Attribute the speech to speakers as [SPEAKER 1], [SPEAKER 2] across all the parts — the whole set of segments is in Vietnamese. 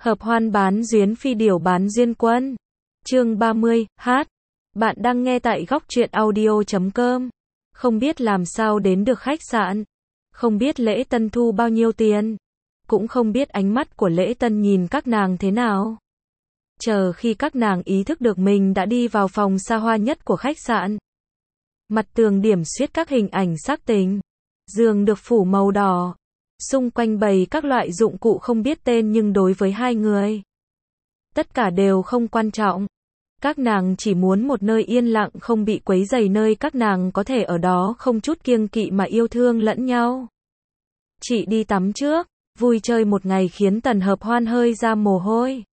[SPEAKER 1] Hợp hoan bán duyên phi điểu bán duyên quân. Chương 30, hát. Bạn đang nghe tại góc truyện audio.com. Không biết làm sao đến được khách sạn. Không biết lễ tân thu bao nhiêu tiền. Cũng không biết ánh mắt của lễ tân nhìn các nàng thế nào. Chờ khi các nàng ý thức được mình đã đi vào phòng xa hoa nhất của khách sạn. Mặt tường điểm xuyết các hình ảnh sắc tình. Giường được phủ màu đỏ. Xung quanh bày các loại dụng cụ không biết tên nhưng đối với hai người, tất cả đều không quan trọng. Các nàng chỉ muốn một nơi yên lặng không bị quấy rầy, nơi các nàng có thể ở đó không chút kiêng kỵ mà yêu thương lẫn nhau. Chị đi tắm trước, vui chơi một ngày khiến Tần Hợp Hoan hơi ra mồ hôi.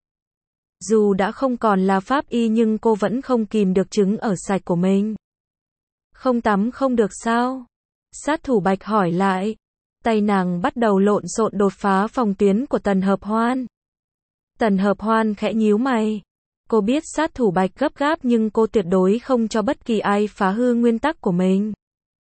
[SPEAKER 1] Dù đã không còn là pháp y nhưng cô vẫn không kìm được trứng ở sạch của mình. Không tắm không được sao? Sát thủ Bạch hỏi lại. Tay nàng bắt đầu lộn xộn đột phá phòng tuyến của Tần Hợp Hoan. Tần Hợp Hoan khẽ nhíu mày. Cô biết sát thủ Bạch gấp gáp nhưng cô tuyệt đối không cho bất kỳ ai phá hư nguyên tắc của mình.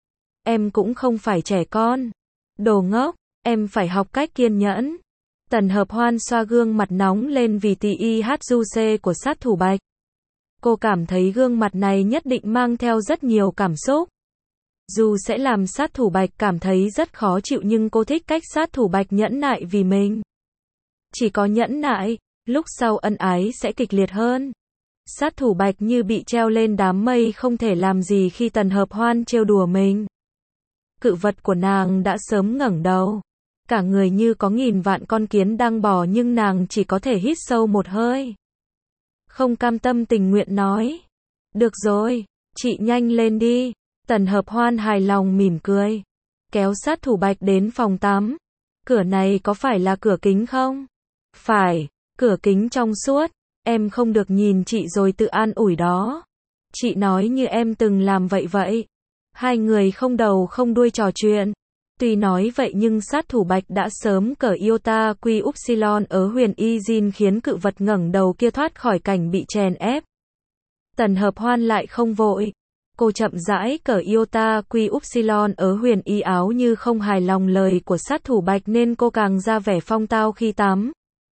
[SPEAKER 1] Em cũng không phải trẻ con. Đồ ngốc, em phải học cách kiên nhẫn. Tần Hợp Hoan xoa gương mặt nóng lên vì TIHJC của sát thủ Bạch. Cô cảm thấy gương mặt này nhất định mang theo rất nhiều cảm xúc. Dù sẽ làm sát thủ Bạch cảm thấy rất khó chịu nhưng cô thích cách sát thủ Bạch nhẫn nại vì mình. Chỉ có nhẫn nại, lúc sau ân ái sẽ kịch liệt hơn. Sát thủ Bạch như bị treo lên đám mây không thể làm gì khi Tần Hợp Hoan trêu đùa mình. Cự vật của nàng đã sớm ngẩng đầu. Cả người như có nghìn vạn con kiến đang bò nhưng nàng chỉ có thể hít sâu một hơi. Không cam tâm tình nguyện nói. Được rồi, chị nhanh lên đi. Tần Hợp Hoan hài lòng mỉm cười. Kéo sát thủ Bạch đến phòng tắm. Cửa này có phải là cửa kính không? Phải, cửa kính trong suốt. Em không được nhìn chị rồi tự an ủi đó. Chị nói như em từng làm vậy vậy. Hai người không đầu không đuôi trò chuyện. Tuy nói vậy nhưng sát thủ Bạch đã sớm cởi Iota Quy Upsilon ở Huyền Y Jin khiến cự vật ngẩng đầu kia thoát khỏi cảnh bị chèn ép. Tần Hợp Hoan lại không vội. Cô chậm rãi cởi Iota Quy Upsilon ở Huyền Y áo như không hài lòng lời của sát thủ Bạch nên cô càng ra vẻ phong tao khi tắm.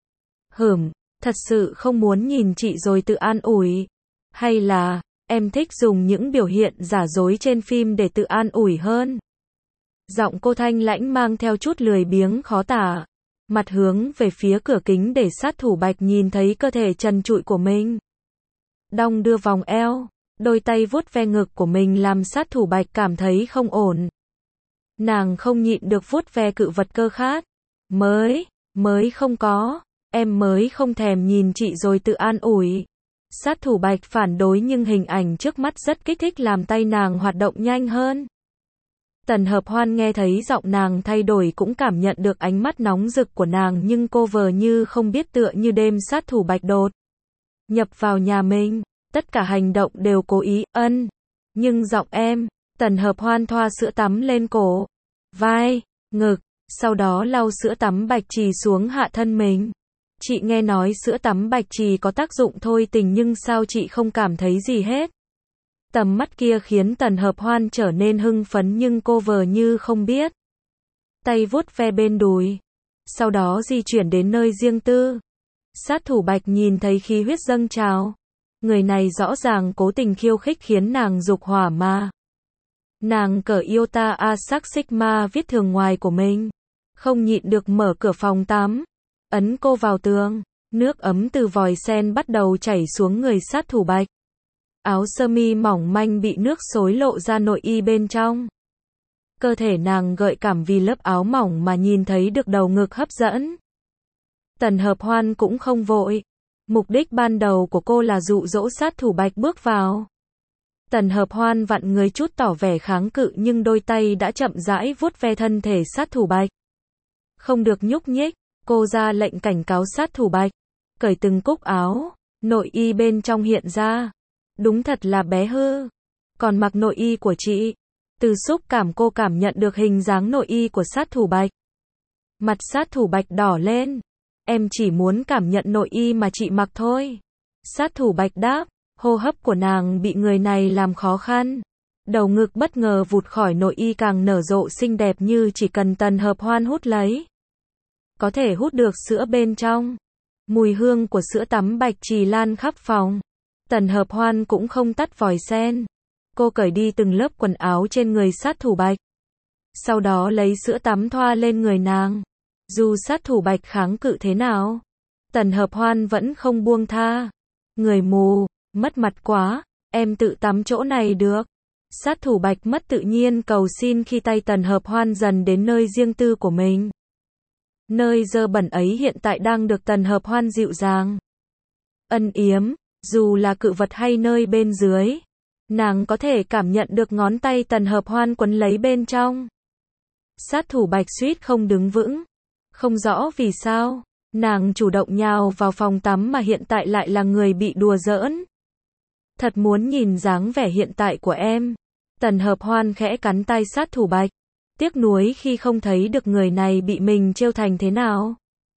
[SPEAKER 1] Thật sự không muốn nhìn chị rồi tự an ủi. Hay là, em thích dùng những biểu hiện giả dối trên phim để tự an ủi hơn. Giọng cô thanh lãnh mang theo chút lười biếng khó tả. Mặt hướng về phía cửa kính để sát thủ Bạch nhìn thấy cơ thể trần trụi của mình. Đong đưa vòng eo. Đôi tay vuốt ve ngực của mình làm sát thủ Bạch cảm thấy không ổn. Nàng không nhịn được vuốt ve cự vật cơ khát. Mới không có. Em mới không thèm nhìn chị rồi tự an ủi. Sát thủ Bạch phản đối nhưng hình ảnh trước mắt rất kích thích làm tay nàng hoạt động nhanh hơn. Tần Hợp Hoan nghe thấy giọng nàng thay đổi cũng cảm nhận được ánh mắt nóng rực của nàng nhưng cô vờ như không biết tựa như đêm sát thủ Bạch đột nhập vào nhà mình. Tất cả hành động đều cố ý, nhưng giọng em. Tần Hợp Hoan thoa sữa tắm lên cổ, vai, ngực, sau đó lau sữa tắm bạch trì xuống hạ thân mình. Chị nghe nói sữa tắm bạch trì có tác dụng thôi tình nhưng sao chị không cảm thấy gì hết. Tầm mắt kia khiến Tần Hợp Hoan trở nên hưng phấn nhưng cô vờ như không biết. Tay vuốt ve bên đùi, sau đó di chuyển đến nơi riêng tư. Sát thủ Bạch nhìn thấy khí huyết dâng trào. Người này rõ ràng cố tình khiêu khích khiến nàng dục hỏa mà. Nàng cởi Iota A sắc Sigma viết thường ngoài của mình. Không nhịn được mở cửa phòng tắm. Ấn cô vào tường. Nước ấm từ vòi sen bắt đầu chảy xuống người sát thủ Bạch. Áo sơ mi mỏng manh bị nước xối lộ ra nội y bên trong. Cơ thể nàng gợi cảm vì lớp áo mỏng mà nhìn thấy được đầu ngực hấp dẫn. Tần Hợp Hoan cũng không vội. Mục đích ban đầu của cô là dụ dỗ sát thủ Bạch bước vào. Tần Hợp Hoan vặn người chút tỏ vẻ kháng cự nhưng đôi tay đã chậm rãi vuốt ve thân thể sát thủ Bạch. Không được nhúc nhích, cô ra lệnh cảnh cáo sát thủ Bạch. Cởi từng cúc áo, nội y bên trong hiện ra. Đúng thật là bé hư. Còn mặc nội y của chị. Từ xúc cảm cô cảm nhận được hình dáng nội y của sát thủ Bạch. Mặt sát thủ Bạch đỏ lên. Em chỉ muốn cảm nhận nội y mà chị mặc thôi. Sát thủ Bạch đáp, hô hấp của nàng bị người này làm khó khăn. Đầu ngực bất ngờ vụt khỏi nội y càng nở rộ xinh đẹp như chỉ cần Tần Hợp Hoan hút lấy. Có thể hút được sữa bên trong. Mùi hương của sữa tắm bạch trì lan khắp phòng. Tần Hợp Hoan cũng không tắt vòi sen. Cô cởi đi từng lớp quần áo trên người sát thủ bạch. Sau đó lấy sữa tắm thoa lên người nàng. Dù sát thủ bạch kháng cự thế nào, Tần Hợp Hoan vẫn không buông tha. Người mù, mất mặt quá, em tự tắm chỗ này được. Sát thủ bạch mất tự nhiên cầu xin khi tay Tần Hợp Hoan dần đến nơi riêng tư của mình. Nơi dơ bẩn ấy hiện tại đang được Tần Hợp Hoan dịu dàng ân yếm, dù là cự vật hay nơi bên dưới. Nàng có thể cảm nhận được ngón tay Tần Hợp Hoan quấn lấy bên trong. Sát thủ bạch suýt không đứng vững. Không rõ vì sao, nàng chủ động nhào vào phòng tắm mà hiện tại lại là người bị đùa giỡn. Thật muốn nhìn dáng vẻ hiện tại của em. Tần Hợp Hoan khẽ cắn tay sát thủ bạch. Tiếc nuối khi không thấy được người này bị mình trêu thành thế nào.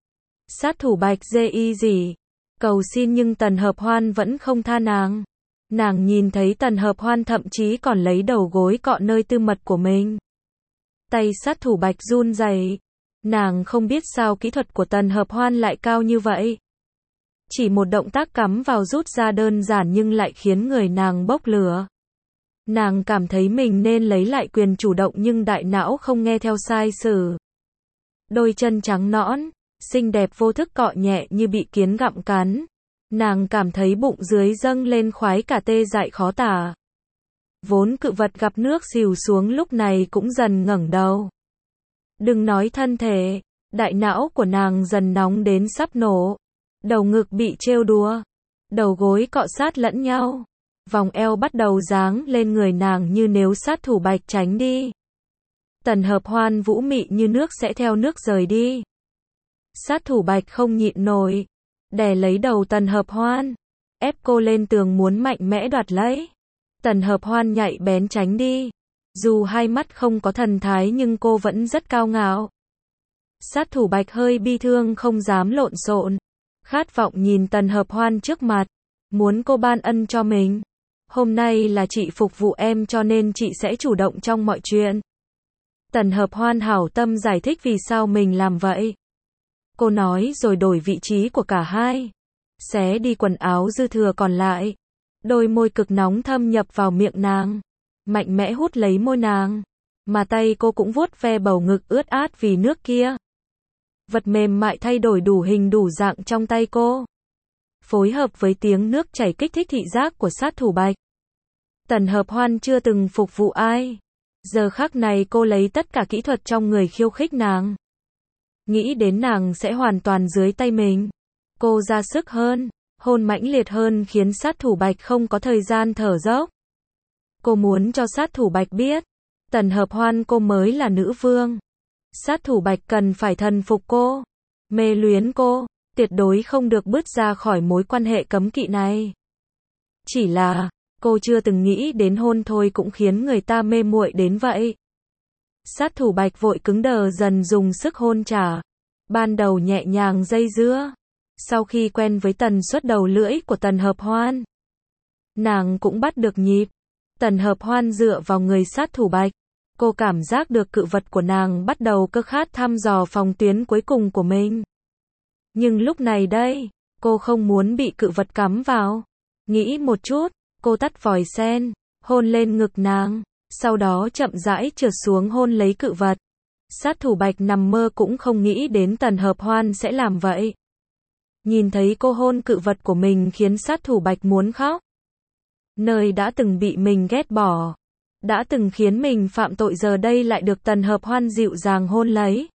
[SPEAKER 1] Sát thủ bạch dê y gì. Cầu xin nhưng Tần Hợp Hoan vẫn không tha nàng. Nàng nhìn thấy Tần Hợp Hoan thậm chí còn lấy đầu gối cọ nơi tư mật của mình. Tay sát thủ bạch run rẩy. Nàng không biết sao kỹ thuật của Tần Hợp Hoan lại cao như vậy. Chỉ một động tác cắm vào rút ra đơn giản nhưng lại khiến người nàng bốc lửa. Nàng cảm thấy mình nên lấy lại quyền chủ động nhưng đại não không nghe theo sai sử. Đôi chân trắng nõn, xinh đẹp vô thức cọ nhẹ như bị kiến gặm cắn. Nàng cảm thấy bụng dưới dâng lên khoái cả tê dại khó tả. Vốn cự vật gặp nước xìu xuống lúc này cũng dần ngẩng đầu. Đừng nói thân thể, đại não của nàng dần nóng đến sắp nổ. Đầu ngực bị trêu đùa, đầu gối cọ sát lẫn nhau. Vòng eo bắt đầu giáng lên người nàng như nếu sát thủ bạch tránh đi. Tần Hợp Hoan vũ mị như nước sẽ theo nước rời đi. Sát thủ bạch không nhịn nổi, đè lấy đầu Tần Hợp Hoan, ép cô lên tường muốn mạnh mẽ đoạt lấy. Tần Hợp Hoan nhạy bén tránh đi. Dù hai mắt không có thần thái nhưng cô vẫn rất cao ngạo. Sát thủ bạch hơi bi thương không dám lộn xộn. Khát vọng nhìn Tần Hợp Hoan trước mặt. Muốn cô ban ân cho mình. Hôm nay là chị phục vụ em cho nên chị sẽ chủ động trong mọi chuyện. Tần Hợp Hoan hảo tâm giải thích vì sao mình làm vậy. Cô nói rồi đổi vị trí của cả hai. Xé đi quần áo dư thừa còn lại. Đôi môi cực nóng thâm nhập vào miệng nàng. Mạnh mẽ hút lấy môi nàng. Mà tay cô cũng vuốt ve bầu ngực ướt át vì nước kia. Vật mềm mại thay đổi đủ hình đủ dạng trong tay cô. Phối hợp với tiếng nước chảy kích thích thị giác của sát thủ bạch. Tần Hợp Hoan chưa từng phục vụ ai. Giờ khắc này cô lấy tất cả kỹ thuật trong người khiêu khích nàng. Nghĩ đến nàng sẽ hoàn toàn dưới tay mình. Cô ra sức hơn, hôn mãnh liệt hơn khiến sát thủ bạch không có thời gian thở dốc. Cô muốn cho sát thủ bạch biết, Tần Hợp Hoan cô mới là nữ vương. Sát thủ bạch cần phải thần phục cô, mê luyến cô, tuyệt đối không được bứt ra khỏi mối quan hệ cấm kỵ này. Chỉ là, cô chưa từng nghĩ đến hôn thôi cũng khiến người ta mê muội đến vậy. Sát thủ bạch vội cứng đờ dần dùng sức hôn trả. Ban đầu nhẹ nhàng dây dưa. Sau khi quen với tần suất đầu lưỡi của Tần Hợp Hoan, nàng cũng bắt được nhịp. Tần Hợp Hoan dựa vào người sát thủ bạch. Cô cảm giác được cự vật của nàng bắt đầu cơ khát thăm dò phòng tuyến cuối cùng của mình. Nhưng lúc này đây, cô không muốn bị cự vật cắm vào. Nghĩ một chút, cô tắt vòi sen, hôn lên ngực nàng, sau đó chậm rãi trượt xuống hôn lấy cự vật. Sát thủ bạch nằm mơ cũng không nghĩ đến Tần Hợp Hoan sẽ làm vậy. Nhìn thấy cô hôn cự vật của mình khiến sát thủ bạch muốn khóc. Nơi đã từng bị mình ghét bỏ, đã từng khiến mình phạm tội giờ đây lại được Tần Hợp Hoan dịu dàng hôn lấy.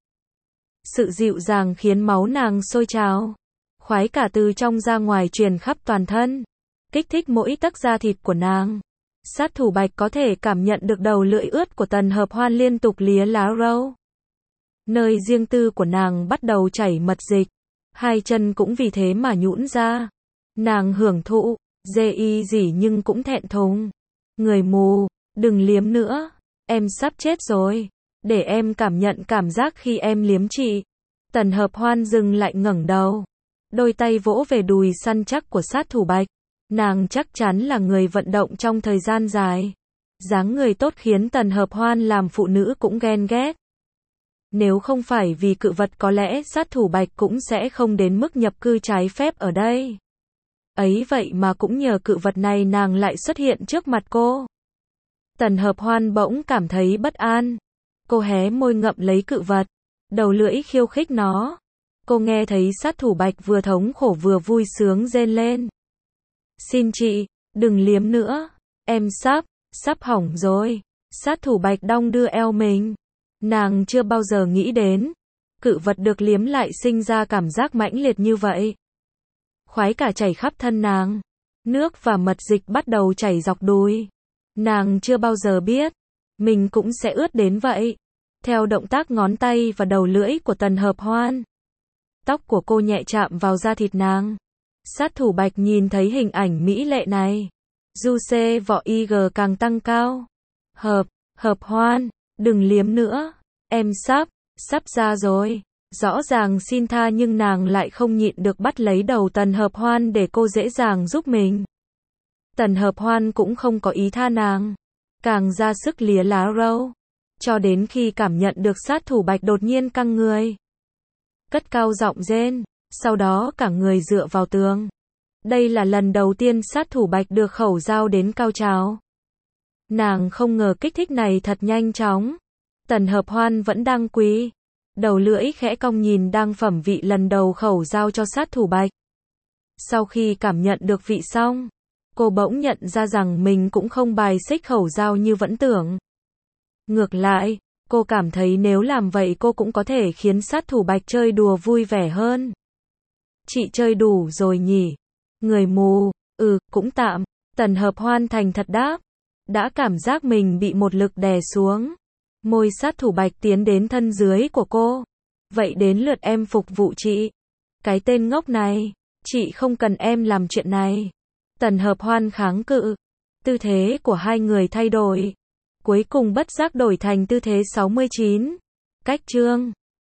[SPEAKER 1] Sự dịu dàng khiến máu nàng sôi trào. Khoái cả từ trong ra ngoài truyền khắp toàn thân. Kích thích mỗi tấc da thịt của nàng. Sát thủ bạch có thể cảm nhận được đầu lưỡi ướt của Tần Hợp Hoan liên tục lía lá râu. Nơi riêng tư của nàng bắt đầu chảy mật dịch. Hai chân cũng vì thế mà nhũn ra. Nàng hưởng thụ, dê y gì nhưng cũng thẹn thùng. Người mù, đừng liếm nữa. Em sắp chết rồi. Để em cảm nhận cảm giác khi em liếm chị. Tần Hợp Hoan dừng lại ngẩng đầu. Đôi tay vỗ về đùi săn chắc của sát thủ bạch. Nàng chắc chắn là người vận động trong thời gian dài. Dáng người tốt khiến Tần Hợp Hoan làm phụ nữ cũng ghen ghét. Nếu không phải vì cự vật có lẽ sát thủ Bạch cũng sẽ không đến mức nhập cư trái phép ở đây. Ấy vậy mà cũng nhờ cự vật này nàng lại xuất hiện trước mặt cô. Tần Hợp Hoan bỗng cảm thấy bất an. Cô hé môi ngậm lấy cự vật, đầu lưỡi khiêu khích nó. Cô nghe thấy sát thủ Bạch vừa thống khổ vừa vui sướng rên lên. Xin chị, đừng liếm nữa, em sắp hỏng rồi. Sát thủ Bạch đong đưa eo mình. Nàng chưa bao giờ nghĩ đến, cự vật được liếm lại sinh ra cảm giác mãnh liệt như vậy. Khoái cả chảy khắp thân nàng. Nước và mật dịch bắt đầu chảy dọc đùi. Nàng chưa bao giờ biết, mình cũng sẽ ướt đến vậy. Theo động tác ngón tay và đầu lưỡi của Tần Hợp Hoan, tóc của cô nhẹ chạm vào da thịt nàng. Sát thủ Bạch nhìn thấy hình ảnh mỹ lệ này. Juice vỏ IG càng tăng cao. Hợp Hoan, đừng liếm nữa. Em sắp ra rồi. Rõ ràng xin tha nhưng nàng lại không nhịn được bắt lấy đầu Tần Hợp Hoan để cô dễ dàng giúp mình. Tần Hợp Hoan cũng không có ý tha nàng. Càng ra sức lía lá râu. Cho đến khi cảm nhận được sát thủ Bạch đột nhiên căng người. Cất cao giọng rên. Sau đó cả người dựa vào tường. Đây là lần đầu tiên sát thủ Bạch được khẩu giao đến cao trào. Nàng không ngờ kích thích này thật nhanh chóng. Tần Hợp Hoan vẫn đang quý. Đầu lưỡi khẽ cong nhìn đang phẩm vị lần đầu khẩu giao cho sát thủ Bạch. Sau khi cảm nhận được vị xong, cô bỗng nhận ra rằng mình cũng không bài xích khẩu giao như vẫn tưởng. Ngược lại, cô cảm thấy nếu làm vậy cô cũng có thể khiến sát thủ Bạch chơi đùa vui vẻ hơn. Chị chơi đủ rồi nhỉ? Người mù, cũng tạm. Tần Hợp Hoan thành thật đáp. Đã cảm giác mình bị một lực đè xuống. Môi sát thủ Bạch tiến đến thân dưới của cô. Vậy đến lượt em phục vụ chị. Cái tên ngốc này, chị không cần em làm chuyện này. Tần Hợp Hoan kháng cự. Tư thế của hai người thay đổi. Cuối cùng bất giác đổi thành tư thế 69. Cách chương